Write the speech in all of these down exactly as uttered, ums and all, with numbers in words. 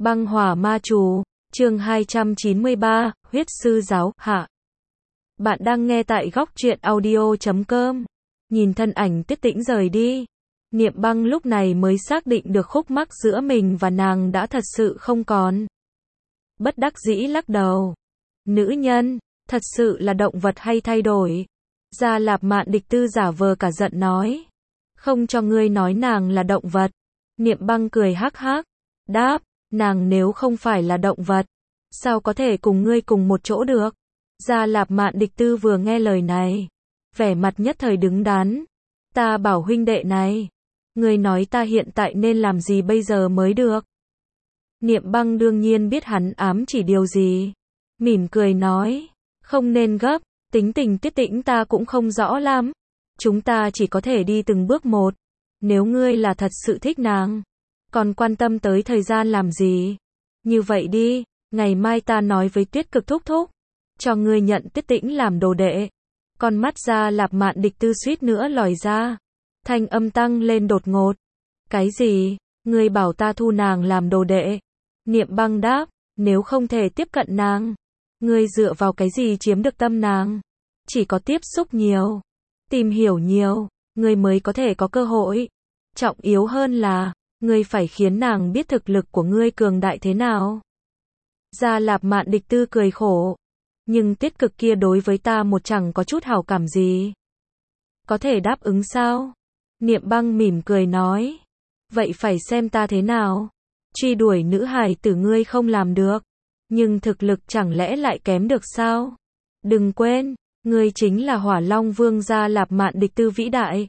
Băng hỏa ma chú, chương hai trăm chín mươi ba, huyết sư giáo, hạ. Bạn đang nghe tại góc truyện audio chấm com. Nhìn thân ảnh Tiết Tĩnh rời đi, Niệm Băng lúc này mới xác định được khúc mắc giữa mình và nàng đã thật sự không còn. Bất đắc dĩ lắc đầu. Nữ nhân, thật sự là động vật hay thay đổi? Gia Lạp Mạn Địch Tư giả vờ cả giận nói. Không cho ngươi nói nàng là động vật. Niệm Băng cười hắc hắc, đáp, nàng nếu không phải là động vật, sao có thể cùng ngươi cùng một chỗ được? Gia Lạp Mạn Địch Tư vừa nghe lời này, vẻ mặt nhất thời đứng đắn. Ta bảo huynh đệ này, ngươi nói ta hiện tại nên làm gì bây giờ mới được? Niệm Băng đương nhiên biết hắn ám chỉ điều gì, mỉm cười nói, không nên gấp, tính tình Tiết Tĩnh ta cũng không rõ lắm, chúng ta chỉ có thể đi từng bước một. Nếu ngươi là thật sự thích nàng, còn quan tâm tới thời gian làm gì? Như vậy đi, ngày mai ta nói với Tuyết Cực thúc thúc, cho ngươi nhận Tiết Tĩnh làm đồ đệ. Con mắt Gia Lạp Mạn Địch Tư suýt nữa lòi ra, thanh âm tăng lên đột ngột. Cái gì? Ngươi bảo ta thu nàng làm đồ đệ? Niệm Băng đáp, nếu không thể tiếp cận nàng, ngươi dựa vào cái gì chiếm được tâm nàng? Chỉ có tiếp xúc nhiều, tìm hiểu nhiều, ngươi mới có thể có cơ hội. Trọng yếu hơn là, ngươi phải khiến nàng biết thực lực của ngươi cường đại thế nào. Gia Lạp Mạn Địch Tư cười khổ. Nhưng Tiết Cực kia đối với ta một chẳng có chút hảo cảm gì. Có thể đáp ứng sao? Niệm Băng mỉm cười nói. Vậy phải xem ta thế nào. Truy đuổi nữ hài tử ngươi không làm được. Nhưng thực lực chẳng lẽ lại kém được sao? Đừng quên, ngươi chính là Hỏa Long Vương Gia Lạp Mạn Địch Tư vĩ đại.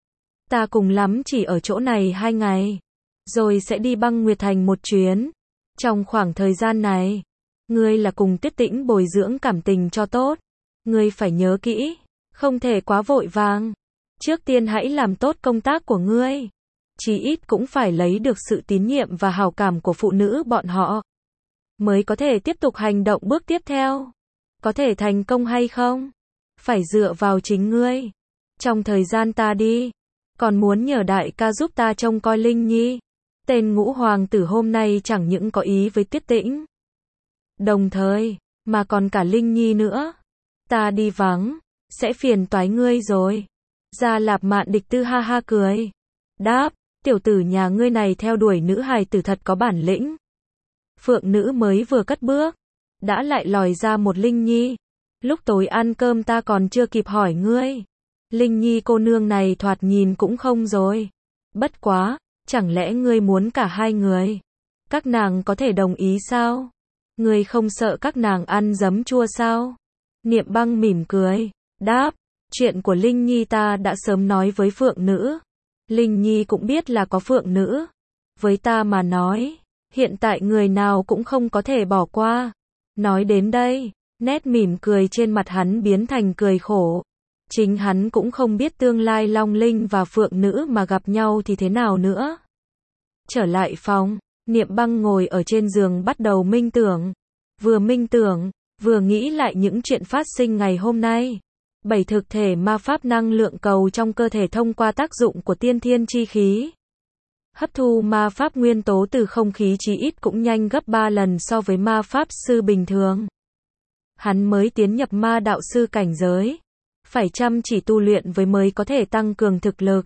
Ta cùng lắm chỉ ở chỗ này hai ngày, rồi sẽ đi Băng Nguyệt Thành một chuyến. Trong khoảng thời gian này, ngươi là cùng Tiết Tĩnh bồi dưỡng cảm tình cho tốt. Ngươi phải nhớ kỹ, không thể quá vội vàng. Trước tiên hãy làm tốt công tác của ngươi. Chí ít cũng phải lấy được sự tín nhiệm và hảo cảm của phụ nữ bọn họ, mới có thể tiếp tục hành động bước tiếp theo. Có thể thành công hay không, phải dựa vào chính ngươi. Trong thời gian ta đi, còn muốn nhờ đại ca giúp ta trông coi Linh Nhi. Tên ngũ hoàng tử hôm nay chẳng những có ý với Tiết Tĩnh, đồng thời, mà còn cả Linh Nhi nữa. Ta đi vắng, sẽ phiền toái ngươi rồi. Gia Lạp Mạn Địch Tư ha ha cười. Đáp, tiểu tử nhà ngươi này theo đuổi nữ hài tử thật có bản lĩnh. Phượng nữ mới vừa cất bước, đã lại lòi ra một Linh Nhi. Lúc tối ăn cơm ta còn chưa kịp hỏi ngươi. Linh Nhi cô nương này thoạt nhìn cũng không rồi. Bất quá, chẳng lẽ ngươi muốn cả hai người? Các nàng có thể đồng ý sao? Ngươi không sợ các nàng ăn giấm chua sao? Niệm Băng mỉm cười, đáp, chuyện của Linh Nhi ta đã sớm nói với Phượng nữ. Linh Nhi cũng biết là có Phượng nữ. Với ta mà nói, hiện tại người nào cũng không có thể bỏ qua. Nói đến đây, nét mỉm cười trên mặt hắn biến thành cười khổ. Chính hắn cũng không biết tương lai Long Linh và Phượng nữ mà gặp nhau thì thế nào nữa. Trở lại phòng, Niệm Băng ngồi ở trên giường bắt đầu minh tưởng. Vừa minh tưởng, vừa nghĩ lại những chuyện phát sinh ngày hôm nay. Bảy thực thể ma pháp năng lượng cầu trong cơ thể thông qua tác dụng của tiên thiên chi khí, hấp thu ma pháp nguyên tố từ không khí chí ít cũng nhanh gấp ba lần so với ma pháp sư bình thường. Hắn mới tiến nhập ma đạo sư cảnh giới, phải chăm chỉ tu luyện với mới có thể tăng cường thực lực.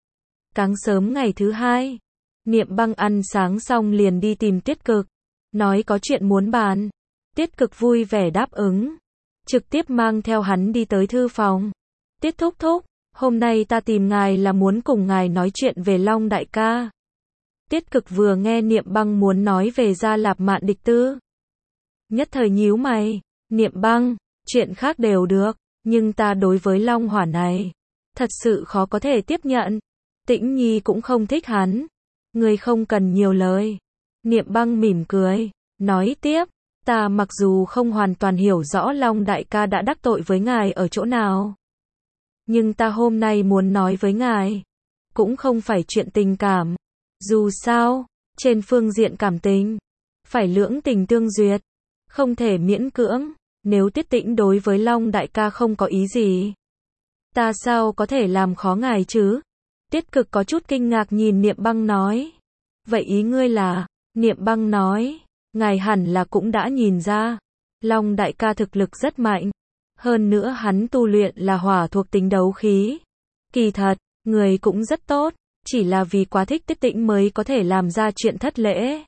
Sáng sớm ngày thứ hai, Niệm Băng ăn sáng xong liền đi tìm Tiết Cực, nói có chuyện muốn bàn. Tiết Cực vui vẻ đáp ứng, trực tiếp mang theo hắn đi tới thư phòng. Tiết thúc thúc, hôm nay ta tìm ngài là muốn cùng ngài nói chuyện về Long đại ca. Tiết Cực vừa nghe Niệm Băng muốn nói về Gia Lạp Mạn Địch Tư, nhất thời nhíu mày. Niệm Băng, chuyện khác đều được, nhưng ta đối với Long hỏa này, thật sự khó có thể tiếp nhận. Tĩnh Nhi cũng không thích hắn. Ngươi không cần nhiều lời. Niệm Băng mỉm cười, nói tiếp, ta mặc dù không hoàn toàn hiểu rõ Long đại ca đã đắc tội với ngài ở chỗ nào, nhưng ta hôm nay muốn nói với ngài, cũng không phải chuyện tình cảm. Dù sao, trên phương diện cảm tình, phải lưỡng tình tương duyệt, không thể miễn cưỡng. Nếu Tiết Tĩnh đối với Long đại ca không có ý gì, ta sao có thể làm khó ngài chứ? Tiết Cực có chút kinh ngạc nhìn Niệm Băng nói. Vậy ý ngươi là, Niệm Băng nói, ngài hẳn là cũng đã nhìn ra, Long đại ca thực lực rất mạnh. Hơn nữa hắn tu luyện là hỏa thuộc tính đấu khí. Kỳ thật, người cũng rất tốt, chỉ là vì quá thích Tiết Tĩnh mới có thể làm ra chuyện thất lễ.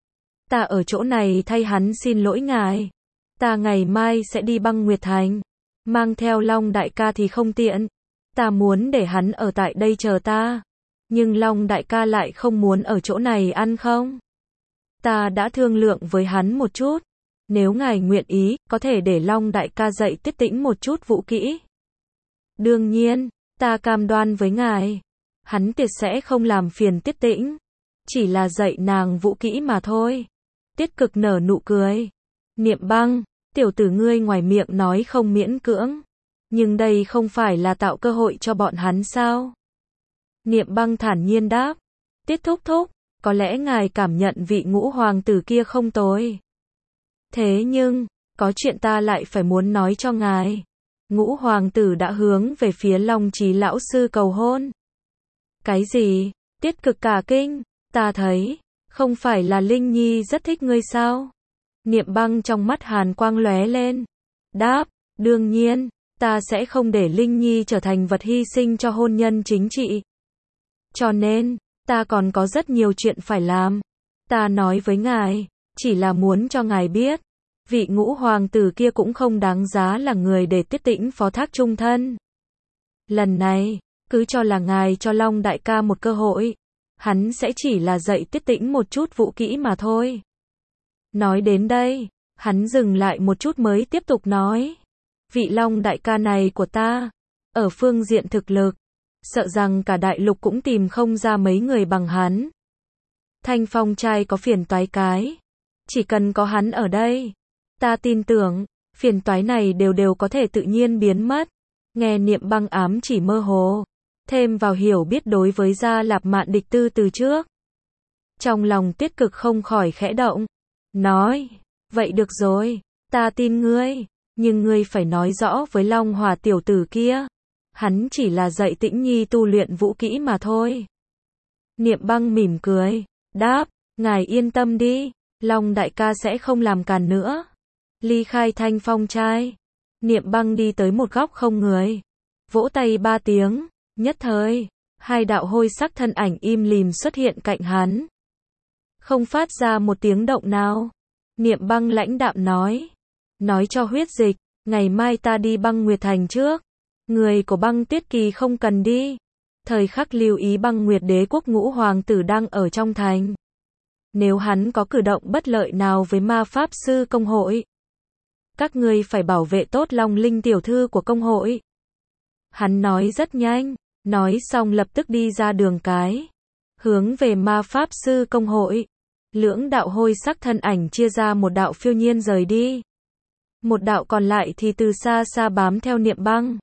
Ta ở chỗ này thay hắn xin lỗi ngài. Ta ngày mai sẽ đi Băng Nguyệt Thành. Mang theo Long đại ca thì không tiện. Ta muốn để hắn ở tại đây chờ ta. Nhưng Long đại ca lại không muốn ở chỗ này ăn không? Ta đã thương lượng với hắn một chút. Nếu ngài nguyện ý, có thể để Long đại ca dạy Tiết Tĩnh một chút vũ kỹ. Đương nhiên, ta cam đoan với ngài. Hắn tuyệt sẽ không làm phiền Tiết Tĩnh. Chỉ là dạy nàng vũ kỹ mà thôi. Tiết Cực nở nụ cười. Niệm Băng, tiểu tử ngươi ngoài miệng nói không miễn cưỡng. Nhưng đây không phải là tạo cơ hội cho bọn hắn sao? Niệm Băng thản nhiên đáp. Tiết thúc thúc, có lẽ ngài cảm nhận vị ngũ hoàng tử kia không tồi. Thế nhưng, có chuyện ta lại phải muốn nói cho ngài. Ngũ hoàng tử đã hướng về phía Long Chí lão sư cầu hôn. Cái gì? Tiết Cực cả kinh. Ta thấy, không phải là Linh Nhi rất thích ngươi sao? Niệm Băng trong mắt hàn quang lóe lên. Đáp, đương nhiên, ta sẽ không để Linh Nhi trở thành vật hy sinh cho hôn nhân chính trị. Cho nên, ta còn có rất nhiều chuyện phải làm. Ta nói với ngài, chỉ là muốn cho ngài biết, vị ngũ hoàng tử kia cũng không đáng giá là người để Tiết Tĩnh phó thác chung thân. Lần này, cứ cho là ngài cho Long đại ca một cơ hội. Hắn sẽ chỉ là dạy Tiết Tĩnh một chút vũ kỹ mà thôi. Nói đến đây, hắn dừng lại một chút mới tiếp tục nói. Vị Long đại ca này của ta, ở phương diện thực lực, sợ rằng cả đại lục cũng tìm không ra mấy người bằng hắn. Thanh Phong trai có phiền toái cái. Chỉ cần có hắn ở đây, ta tin tưởng, phiền toái này đều đều có thể tự nhiên biến mất. Nghe Niệm Băng ám chỉ mơ hồ, thêm vào hiểu biết đối với Gia Lạp Mạn địch tư từ trước. Trong lòng Tiết Cực không khỏi khẽ động. Nói, vậy được rồi, ta tin ngươi, nhưng ngươi phải nói rõ với Long Hòa tiểu tử kia. Hắn chỉ là dạy Tĩnh Nhi tu luyện vũ kỹ mà thôi. Niệm Băng mỉm cười, đáp, ngài yên tâm đi, Long đại ca sẽ không làm càn nữa. Ly khai Thanh Phong trai, Niệm Băng đi tới một góc không người. Vỗ tay ba tiếng, nhất thời, hai đạo hôi sắc thân ảnh im lìm xuất hiện cạnh hắn. Không phát ra một tiếng động nào. Niệm Băng lãnh đạm nói. Nói cho Huyết Dịch, ngày mai ta đi Băng Nguyệt Thành trước. Người của Băng Tuyết Kỳ không cần đi. Thời khắc lưu ý Băng Nguyệt Đế quốc ngũ hoàng tử đang ở trong thành. Nếu hắn có cử động bất lợi nào với ma pháp sư công hội, các ngươi phải bảo vệ tốt Long Linh tiểu thư của công hội. Hắn nói rất nhanh, nói xong lập tức đi ra đường cái, hướng về ma pháp sư công hội. Lưỡng đạo hôi sắc thân ảnh chia ra, một đạo phiêu nhiên rời đi. Một đạo còn lại thì từ xa xa bám theo Niệm Băng.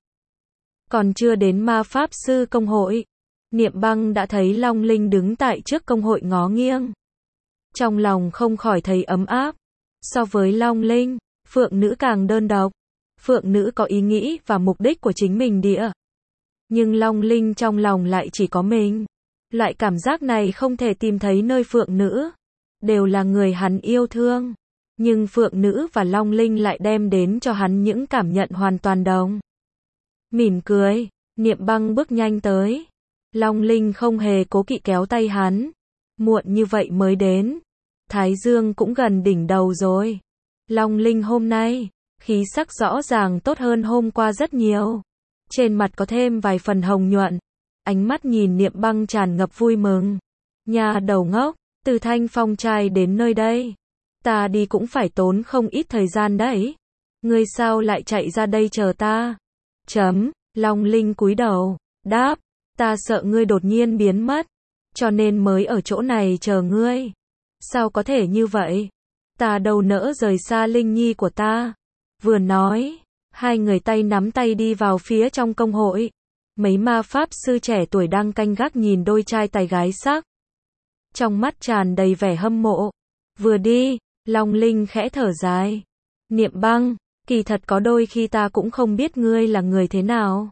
Còn chưa đến ma pháp sư công hội, Niệm Băng đã thấy Long Linh đứng tại trước công hội ngó nghiêng. Trong lòng không khỏi thấy ấm áp. So với Long Linh, Phượng Nữ càng đơn độc. Phượng Nữ có ý nghĩ và mục đích của chính mình địa. Nhưng Long Linh trong lòng lại chỉ có mình. Loại cảm giác này không thể tìm thấy nơi Phượng Nữ. Đều là người hắn yêu thương. Nhưng Phượng Nữ và Long Linh lại đem đến cho hắn những cảm nhận hoàn toàn đồng. Mỉm cười, Niệm Băng bước nhanh tới. Long Linh không hề cố kỵ kéo tay hắn. Muộn như vậy mới đến. Thái dương cũng gần đỉnh đầu rồi. Long Linh hôm nay, khí sắc rõ ràng tốt hơn hôm qua rất nhiều. Trên mặt có thêm vài phần hồng nhuận. Ánh mắt nhìn Niệm Băng tràn ngập vui mừng. Nhà đầu ngốc, từ Thanh Phong trai đến nơi đây. Ta đi cũng phải tốn không ít thời gian đấy. Ngươi sao lại chạy ra đây chờ ta? Chấm, Long Linh cúi đầu, đáp, ta sợ ngươi đột nhiên biến mất. Cho nên mới ở chỗ này chờ ngươi. Sao có thể như vậy? Ta đâu nỡ rời xa Linh Nhi của ta. Vừa nói, hai người tay nắm tay đi vào phía trong công hội. Mấy ma pháp sư trẻ tuổi đang canh gác nhìn đôi trai tài gái sắc. Trong mắt tràn đầy vẻ hâm mộ. Vừa đi, Long Linh khẽ thở dài. Niệm Băng, kỳ thật có đôi khi ta cũng không biết ngươi là người thế nào.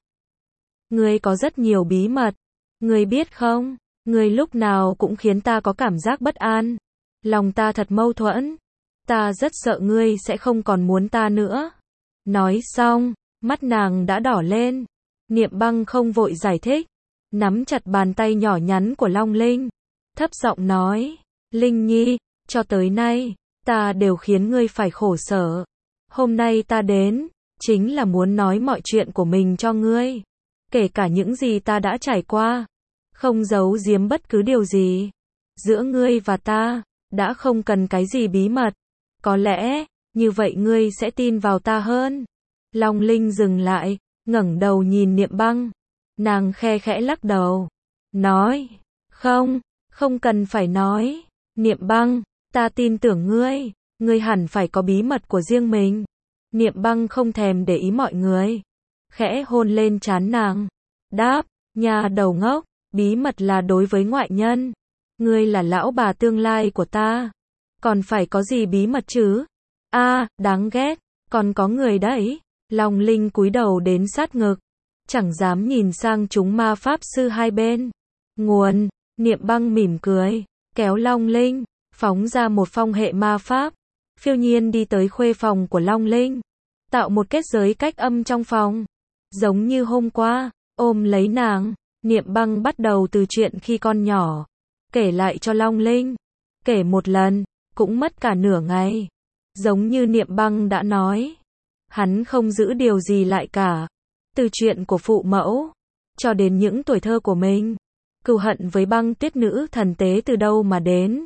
Ngươi có rất nhiều bí mật. Ngươi biết không, ngươi lúc nào cũng khiến ta có cảm giác bất an. Lòng ta thật mâu thuẫn. Ta rất sợ ngươi sẽ không còn muốn ta nữa. Nói xong, mắt nàng đã đỏ lên. Niệm Băng không vội giải thích, nắm chặt bàn tay nhỏ nhắn của Long Linh, thấp giọng nói, Linh Nhi, cho tới nay, ta đều khiến ngươi phải khổ sở. Hôm nay ta đến, chính là muốn nói mọi chuyện của mình cho ngươi, kể cả những gì ta đã trải qua, không giấu giếm bất cứ điều gì. Giữa ngươi và ta, đã không cần cái gì bí mật. Có lẽ, như vậy ngươi sẽ tin vào ta hơn. Long Linh dừng lại, ngẩng đầu nhìn Niệm Băng. Nàng khe khẽ lắc đầu, nói, không, không cần phải nói. Niệm Băng, ta tin tưởng ngươi, ngươi hẳn phải có bí mật của riêng mình. Niệm Băng không thèm để ý mọi người, khẽ hôn lên trán nàng, đáp, nhà đầu ngốc, bí mật là đối với ngoại nhân. Ngươi là lão bà tương lai của ta, còn phải có gì bí mật chứ? A, đáng ghét, còn có người đấy. Long Linh cúi đầu đến sát ngực, chẳng dám nhìn sang chúng ma pháp sư hai bên. Nguồn, Niệm Băng mỉm cười, kéo Long Linh, phóng ra một phong hệ ma pháp, phiêu nhiên đi tới khuê phòng của Long Linh, tạo một kết giới cách âm trong phòng. Giống như hôm qua, ôm lấy nàng, Niệm Băng bắt đầu từ chuyện khi con nhỏ, kể lại cho Long Linh. Kể một lần, cũng mất cả nửa ngày. Giống như Niệm Băng đã nói, hắn không giữ điều gì lại cả. Từ chuyện của phụ mẫu, cho đến những tuổi thơ của mình. Cừu hận với Băng Tuyết nữ thần tế từ đâu mà đến.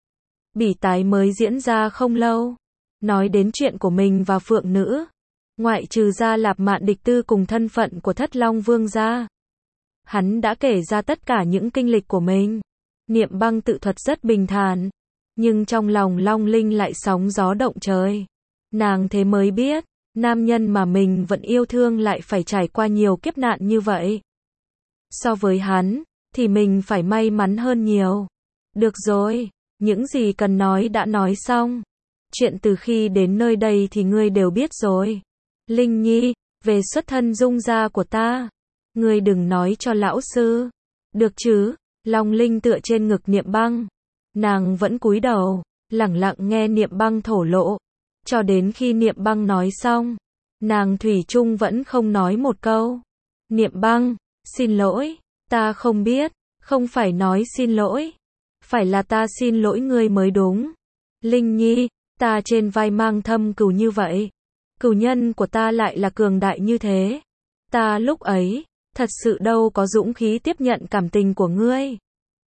Bỉ tái mới diễn ra không lâu. Nói đến chuyện của mình và Phượng nữ. Ngoại trừ ra Lạp Mạn địch tư cùng thân phận của Thất Long Vương ra. Hắn đã kể ra tất cả những kinh lịch của mình. Niệm Băng tự thuật rất bình thản. Nhưng trong lòng Long Linh lại sóng gió động trời. Nàng thế mới biết, nam nhân mà mình vẫn yêu thương lại phải trải qua nhiều kiếp nạn như vậy. So với hắn, thì mình phải may mắn hơn nhiều. Được rồi, những gì cần nói đã nói xong. Chuyện từ khi đến nơi đây thì ngươi đều biết rồi. Linh Nhi, về xuất thân dung gia của ta, ngươi đừng nói cho lão sư. Được chứ? Long Linh tựa trên ngực Niệm Băng. Nàng vẫn cúi đầu, lẳng lặng nghe Niệm Băng thổ lộ. Cho đến khi Niệm Băng nói xong, nàng thủy chung vẫn không nói một câu. Niệm Băng, xin lỗi, ta không biết, không phải nói xin lỗi. Phải là ta xin lỗi ngươi mới đúng. Linh Nhi, ta trên vai mang thâm cừu như vậy. Cừu nhân của ta lại là cường đại như thế. Ta lúc ấy, thật sự đâu có dũng khí tiếp nhận cảm tình của ngươi.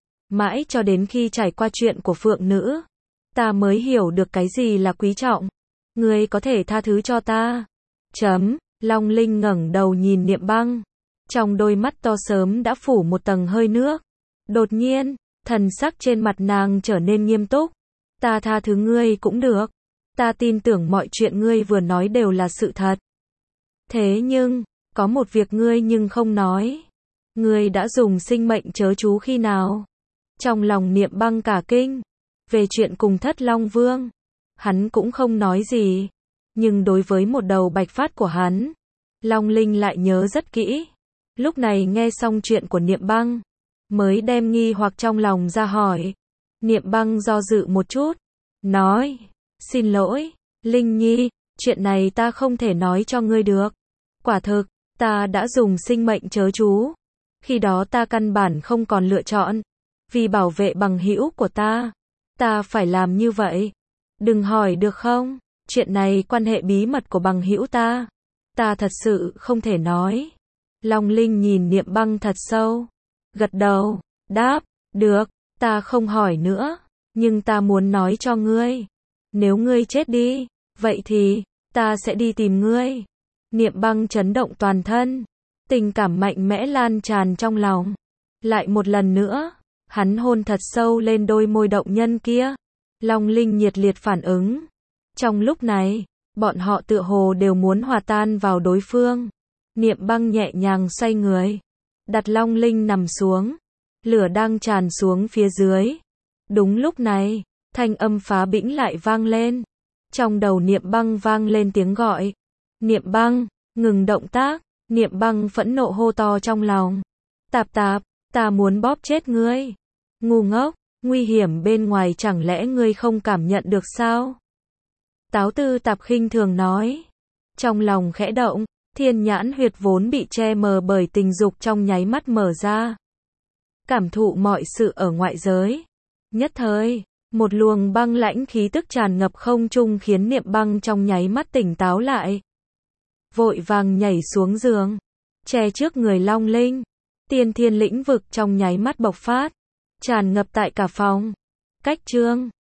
Mãi cho đến khi trải qua chuyện của Phượng nữ, ta mới hiểu được cái gì là quý trọng. Ngươi có thể tha thứ cho ta. Chấm, Long Linh ngẩng đầu nhìn Niệm Băng. Trong đôi mắt to sớm đã phủ một tầng hơi nước. Đột nhiên, thần sắc trên mặt nàng trở nên nghiêm túc. Ta tha thứ ngươi cũng được. Ta tin tưởng mọi chuyện ngươi vừa nói đều là sự thật. Thế nhưng, có một việc ngươi nhưng không nói. Ngươi đã dùng sinh mệnh chớ chú khi nào? Trong lòng Niệm Băng cả kinh. Về chuyện cùng Thất Long Vương, hắn cũng không nói gì. Nhưng đối với một đầu bạch phát của hắn, Long Linh lại nhớ rất kỹ. Lúc này nghe xong chuyện của Niệm Băng, mới đem nghi hoặc trong lòng ra hỏi. Niệm Băng do dự một chút, nói, xin lỗi, Linh Nhi, chuyện này ta không thể nói cho ngươi được. Quả thực, ta đã dùng sinh mệnh chớ chú. Khi đó ta căn bản không còn lựa chọn. Vì bảo vệ bằng hữu của ta, ta phải làm như vậy. Đừng hỏi được không? Chuyện này quan hệ bí mật của bằng hữu ta. Ta thật sự không thể nói. Long Linh nhìn Niệm Băng thật sâu. Gật đầu, đáp, được, ta không hỏi nữa. Nhưng ta muốn nói cho ngươi. Nếu ngươi chết đi, vậy thì, ta sẽ đi tìm ngươi. Niệm Băng chấn động toàn thân. Tình cảm mạnh mẽ lan tràn trong lòng. Lại một lần nữa, hắn hôn thật sâu lên đôi môi động nhân kia. Long Linh nhiệt liệt phản ứng. Trong lúc này, bọn họ tựa hồ đều muốn hòa tan vào đối phương. Niệm Băng nhẹ nhàng xoay người, đặt Long Linh nằm xuống. Lửa đang tràn xuống phía dưới. Đúng lúc này, thanh âm phá bĩnh lại vang lên. Trong đầu Niệm Băng vang lên tiếng gọi. Niệm Băng, ngừng động tác. Niệm Băng phẫn nộ hô to trong lòng. Tạp tạp, ta muốn bóp chết ngươi. Ngu ngốc, Nguy hiểm bên ngoài chẳng lẽ ngươi không cảm nhận được sao? Táo Tư Tạp khinh thường nói. Trong lòng khẽ động, thiên nhãn huyệt vốn bị che mờ bởi tình dục trong nháy mắt mở ra. Cảm thụ mọi sự ở ngoại giới. Nhất thời, một luồng băng lãnh khí tức tràn ngập không trung khiến Niệm Băng trong nháy mắt tỉnh táo lại. Vội vàng nhảy xuống giường, che trước người Long Linh. Tiên thiên lĩnh vực trong nháy mắt bộc phát, tràn ngập tại cả phòng. Cách chương